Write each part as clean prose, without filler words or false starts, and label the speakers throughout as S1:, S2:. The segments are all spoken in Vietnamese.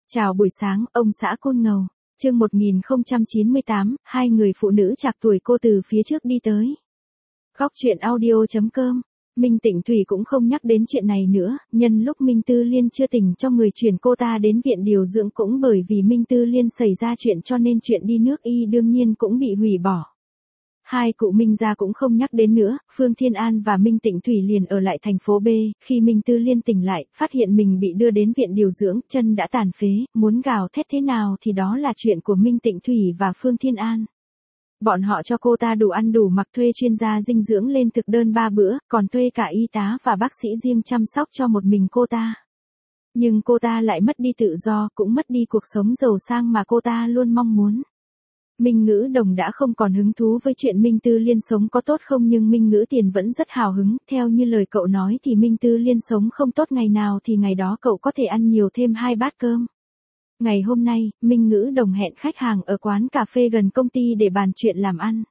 S1: Chào buổi sáng, ông xã Côn Ngầu. Chương 1098, hai người phụ nữ trạc tuổi cô từ phía trước đi tới. Góc truyện audio.com. Minh Tịnh Thủy cũng không nhắc đến chuyện này nữa, nhân lúc Minh Tư Liên chưa tỉnh cho người chuyển cô ta đến viện điều dưỡng, cũng bởi vì Minh Tư Liên xảy ra chuyện cho nên chuyện đi nước y đương nhiên cũng bị hủy bỏ. Hai cụ Minh gia cũng không nhắc đến nữa, Phương Thiên An và Minh Tịnh Thủy liền ở lại thành phố B, khi Minh Tư Liên tỉnh lại, phát hiện mình bị đưa đến viện điều dưỡng, chân đã tàn phế, muốn gào thét thế nào thì đó là chuyện của Minh Tịnh Thủy và Phương Thiên An. Bọn họ cho cô ta đủ ăn đủ mặc, thuê chuyên gia dinh dưỡng lên thực đơn 3 bữa, còn thuê cả y tá và bác sĩ riêng chăm sóc cho một mình cô ta. Nhưng cô ta lại mất đi tự do, cũng mất đi cuộc sống giàu sang mà cô ta luôn mong muốn. Minh Ngữ Đồng đã không còn hứng thú với chuyện Minh Tư Liên sống có tốt không, nhưng Minh Ngữ Tiền vẫn rất hào hứng, theo như lời cậu nói thì Minh Tư Liên sống không tốt ngày nào thì ngày đó cậu có thể ăn nhiều thêm 2 bát cơm. Ngày hôm nay, Minh Ngữ Đồng hẹn khách hàng ở quán cà phê gần công ty để bàn chuyện làm ăn.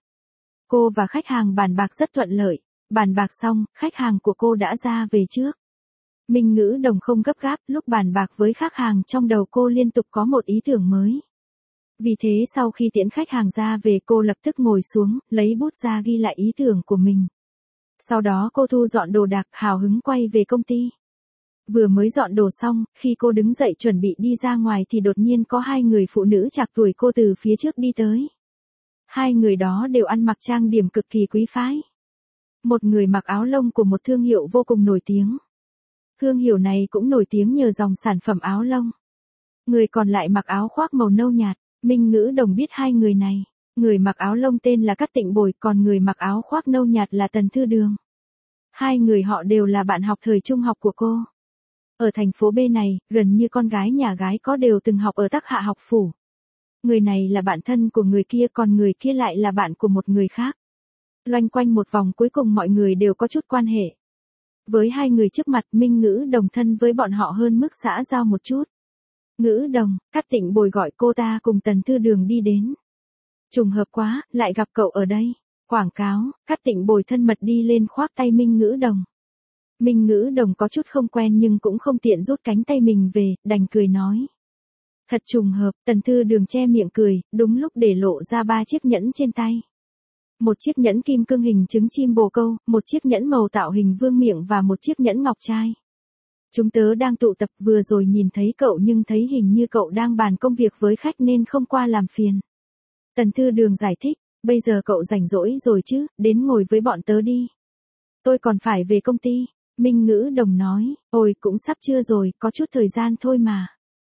S1: Cô và khách hàng bàn bạc rất thuận lợi, bàn bạc xong, khách hàng của cô đã ra về trước. Minh Ngữ Đồng không gấp gáp, lúc bàn bạc với khách hàng trong đầu cô liên tục có một ý tưởng mới. Vì thế sau khi tiễn khách hàng ra về, cô lập tức ngồi xuống, lấy bút ra ghi lại ý tưởng của mình. Sau đó cô thu dọn đồ đạc, hào hứng quay về công ty. Vừa mới dọn đồ xong, khi cô đứng dậy chuẩn bị đi ra ngoài thì đột nhiên có hai người phụ nữ trạc tuổi cô từ phía trước đi tới. Hai người đó đều ăn mặc trang điểm cực kỳ quý phái. Một người mặc áo lông của một thương hiệu vô cùng nổi tiếng. Thương hiệu này cũng nổi tiếng nhờ dòng sản phẩm áo lông. Người còn lại mặc áo khoác màu nâu nhạt. Minh Ngữ Đồng biết hai người này. Người mặc áo lông tên là Cát Tịnh Bồi, còn người mặc áo khoác nâu nhạt là Tần Thư Đường. Hai người họ đều là bạn học thời trung học của cô. Ở thành phố B này, gần như con gái nhà gái có đều từng học ở Tắc Hạ học phủ. Người này là bạn thân của người kia, còn người kia lại là bạn của một người khác. Loanh quanh một vòng cuối cùng mọi người đều có chút quan hệ. Với hai người trước mặt, Minh Ngữ Đồng thân với bọn họ hơn mức xã giao một chút. Ngữ Đồng, Cát Tịnh Bồi gọi cô ta cùng Tần Thư Đường đi đến. Trùng hợp quá, lại gặp cậu ở đây. Quảng cáo, Cát Tịnh Bồi thân mật đi lên khoác tay Minh Ngữ Đồng. Minh Ngữ Đồng có chút không quen nhưng cũng không tiện rút cánh tay mình về, đành cười nói. Thật trùng hợp, Tần Thư Đường che miệng cười, đúng lúc để lộ ra 3 chiếc nhẫn trên tay. Một chiếc nhẫn kim cương hình trứng chim bồ câu, một chiếc nhẫn màu tạo hình vương miện và một chiếc nhẫn ngọc trai. Chúng tớ đang tụ tập, vừa rồi nhìn thấy cậu nhưng thấy hình như cậu đang bàn công việc với khách nên không qua làm phiền. Tần Thư Đường giải thích, bây giờ cậu rảnh rỗi rồi chứ, đến ngồi với bọn tớ đi. Tôi còn phải về công ty. Minh Ngữ Đồng nói, ôi cũng sắp trưa rồi, có chút thời gian thôi mà.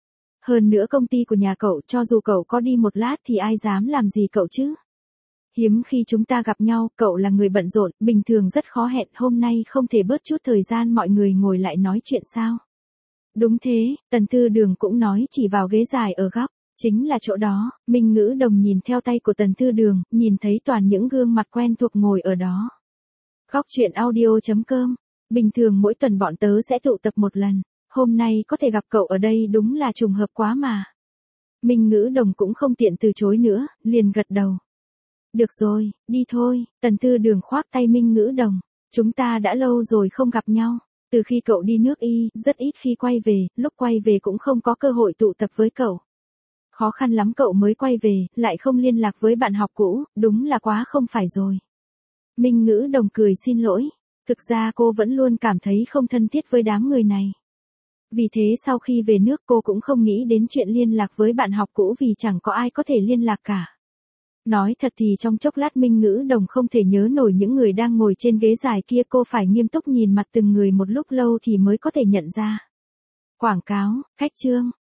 S1: Hơn nữa công ty của nhà cậu, cho dù cậu có đi một lát thì ai dám làm gì cậu chứ. Hiếm khi chúng ta gặp nhau, cậu là người bận rộn, bình thường rất khó hẹn, hôm nay không thể bớt chút thời gian mọi người ngồi lại nói chuyện sao? Đúng thế, Tần Thư Đường cũng nói chỉ vào ghế dài ở góc, chính là chỗ đó. Minh Ngữ Đồng nhìn theo tay của Tần Thư Đường, nhìn thấy toàn những gương mặt quen thuộc ngồi ở đó. Góc truyện audio.com. Bình thường mỗi tuần bọn tớ sẽ tụ tập một lần, hôm nay có thể gặp cậu ở đây đúng là trùng hợp quá mà. Minh Ngữ Đồng cũng không tiện từ chối nữa, liền gật đầu. Được rồi, đi thôi. Tần Thư Đường khoác tay Minh Ngữ Đồng. Chúng ta đã lâu rồi không gặp nhau. Từ khi cậu đi nước y, rất ít khi quay về, lúc quay về cũng không có cơ hội tụ tập với cậu. Khó khăn lắm cậu mới quay về, lại không liên lạc với bạn học cũ, đúng là quá không phải rồi. Minh Ngữ Đồng cười xin lỗi. Thực ra cô vẫn luôn cảm thấy không thân thiết với đám người này. Vì thế sau khi về nước cô cũng không nghĩ đến chuyện liên lạc với bạn học cũ vì chẳng có ai có thể liên lạc cả. Nói thật thì trong chốc lát Minh Ngữ Đồng không thể nhớ nổi những người đang ngồi trên ghế dài kia, cô phải nghiêm túc nhìn mặt từng người một lúc lâu thì mới có thể nhận ra. Quảng cáo, khách trương,